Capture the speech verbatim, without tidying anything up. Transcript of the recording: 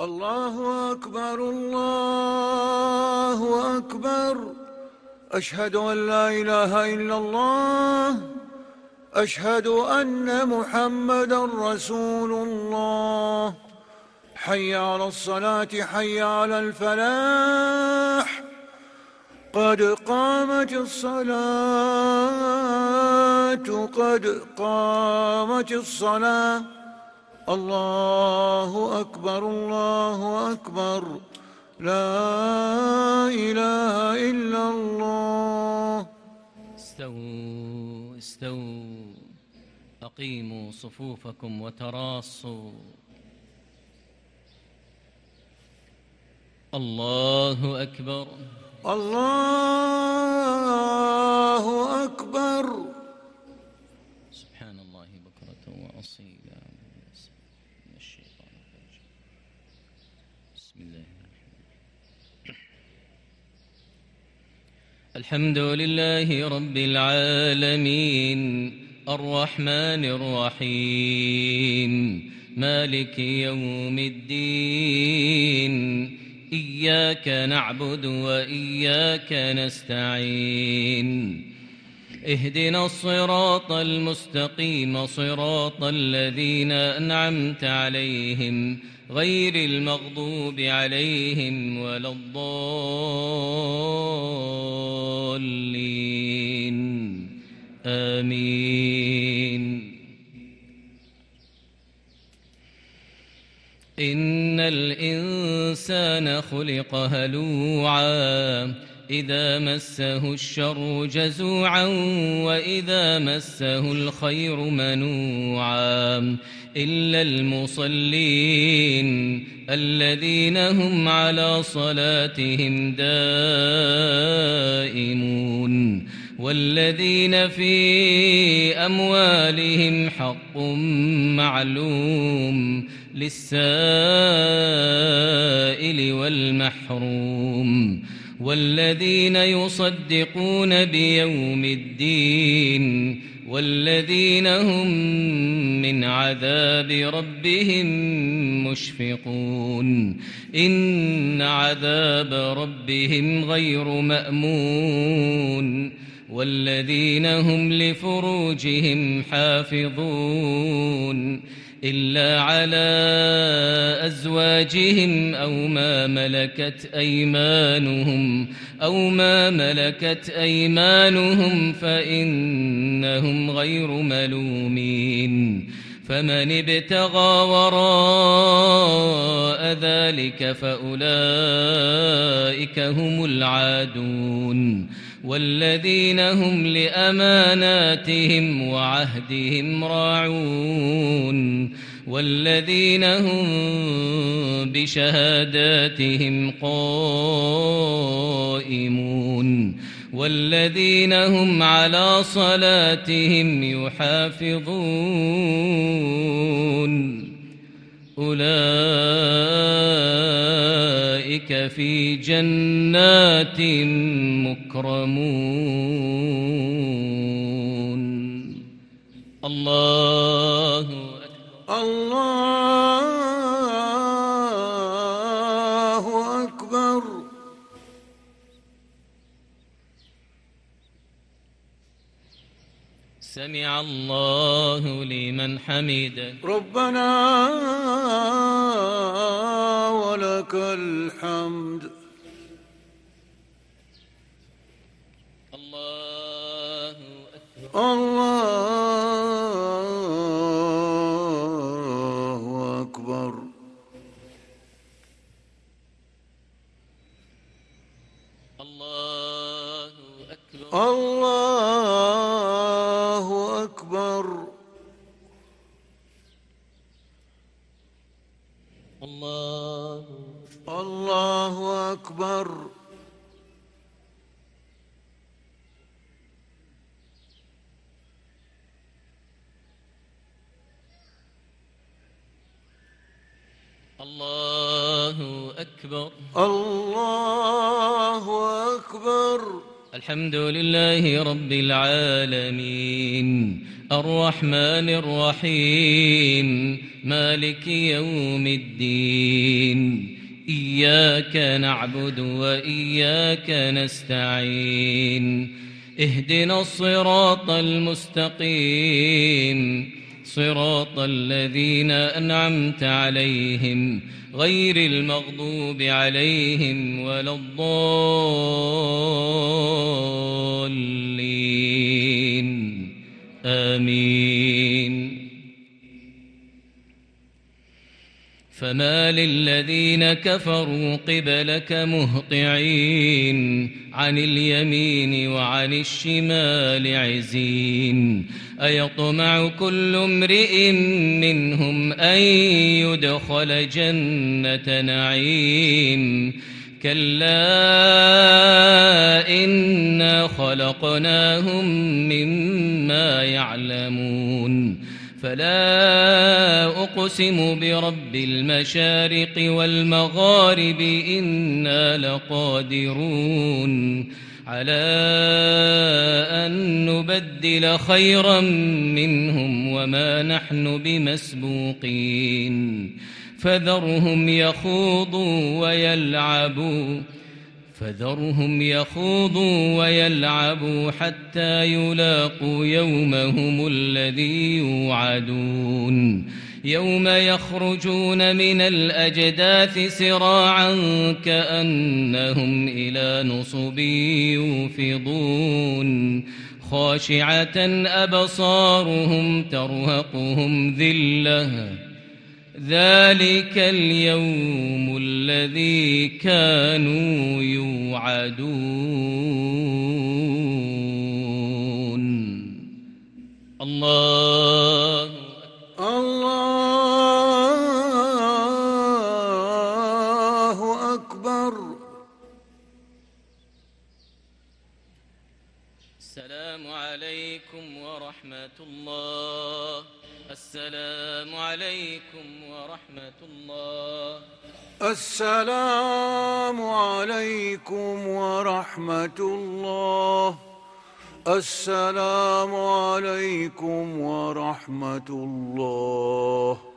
الله أكبر الله أكبر. أشهد أن لا إله إلا الله. أشهد أن محمدا رسول الله. حي على الصلاة حي على الفلاح. قد قامت الصلاة قد قامت الصلاة. الله أكبر الله أكبر. لا إله إلا الله. استووا استووا أقيموا صفوفكم وتراصوا. الله أكبر الله أكبر. سبحان الله بكرة وأصيلا. من الشيطان الرجيم. بسم الله الرحمن الرحيم. الحمد لله رب العالمين الرحمن الرحيم مالك يوم الدين. إياك نعبد وإياك نستعين. اهدنا الصراط المستقيم صراط الذين أنعمت عليهم غير المغضوب عليهم ولا الضالين. آمين. إن الإنسان خلق هلوعا إذا مسه الشر جزوعا وإذا مسه الخير منوعا إلا المصلين الذين هم على صلاتهم دائمون والذين في أموالهم حق معلوم للسائل والمحروم والذين يصدقون بيوم الدين والذين هم من عذاب ربهم مشفقون. إن عذاب ربهم غير مأمون والذين هم لفروجهم حافظون إلا على أزواجهم أو ما ملكت أيمانهم أو ما ملكت أيمانهم فإنهم غير ملومين. فمن ابتغى وراء ذلك فأولئك هم العادون والذين هم لأماناتهم وعهدهم راعون والذين هم بشهاداتهم قائمون والذين هم على صلاتهم يحافظون. أولئك في جنات مكرمون. الله أكبر الله أكبر. سمع الله لمن حمده. ربنا ولك الحمد. الله أكبر الله أكبر. الله أكبر الله أكبر. الله الله أكبر. الله أكبر الله أكبر. الحمد لله رب العالمين الرحمن الرحيم مالك يوم الدين إياك نعبد وإياك نستعين اهدنا الصراط المستقيم صراط الذين أنعمت عليهم غير المغضوب عليهم ولا الضالين آمين. فما للذين كفروا قبلك مهطعين عن اليمين وعن الشمال عزين أيطمع كل امرئ منهم أن يدخل جنة نعيم كلا إنا خلقناهم مما يعلمون فلا أقسم برب المشارق والمغارب إنا لقادرون على أن نبدل خيرا منهم وما نحن بمسبوقين فذرهم يخوضوا ويلعبوا فذرهم يخوضوا ويلعبوا حتى يلاقوا يومهم الذي يوعدون يوم يخرجون من الأجداث سراعا كأنهم إلى نصب يوفضون خاشعة أبصارهم ترهقهم ذلة ذلك اليوم الذي كانوا يوعدون. الله الله أكبر. السلام عليكم ورحمة الله. السلام عليكم ورحمة الله. السلام عليكم ورحمة الله. السلام عليكم ورحمة الله.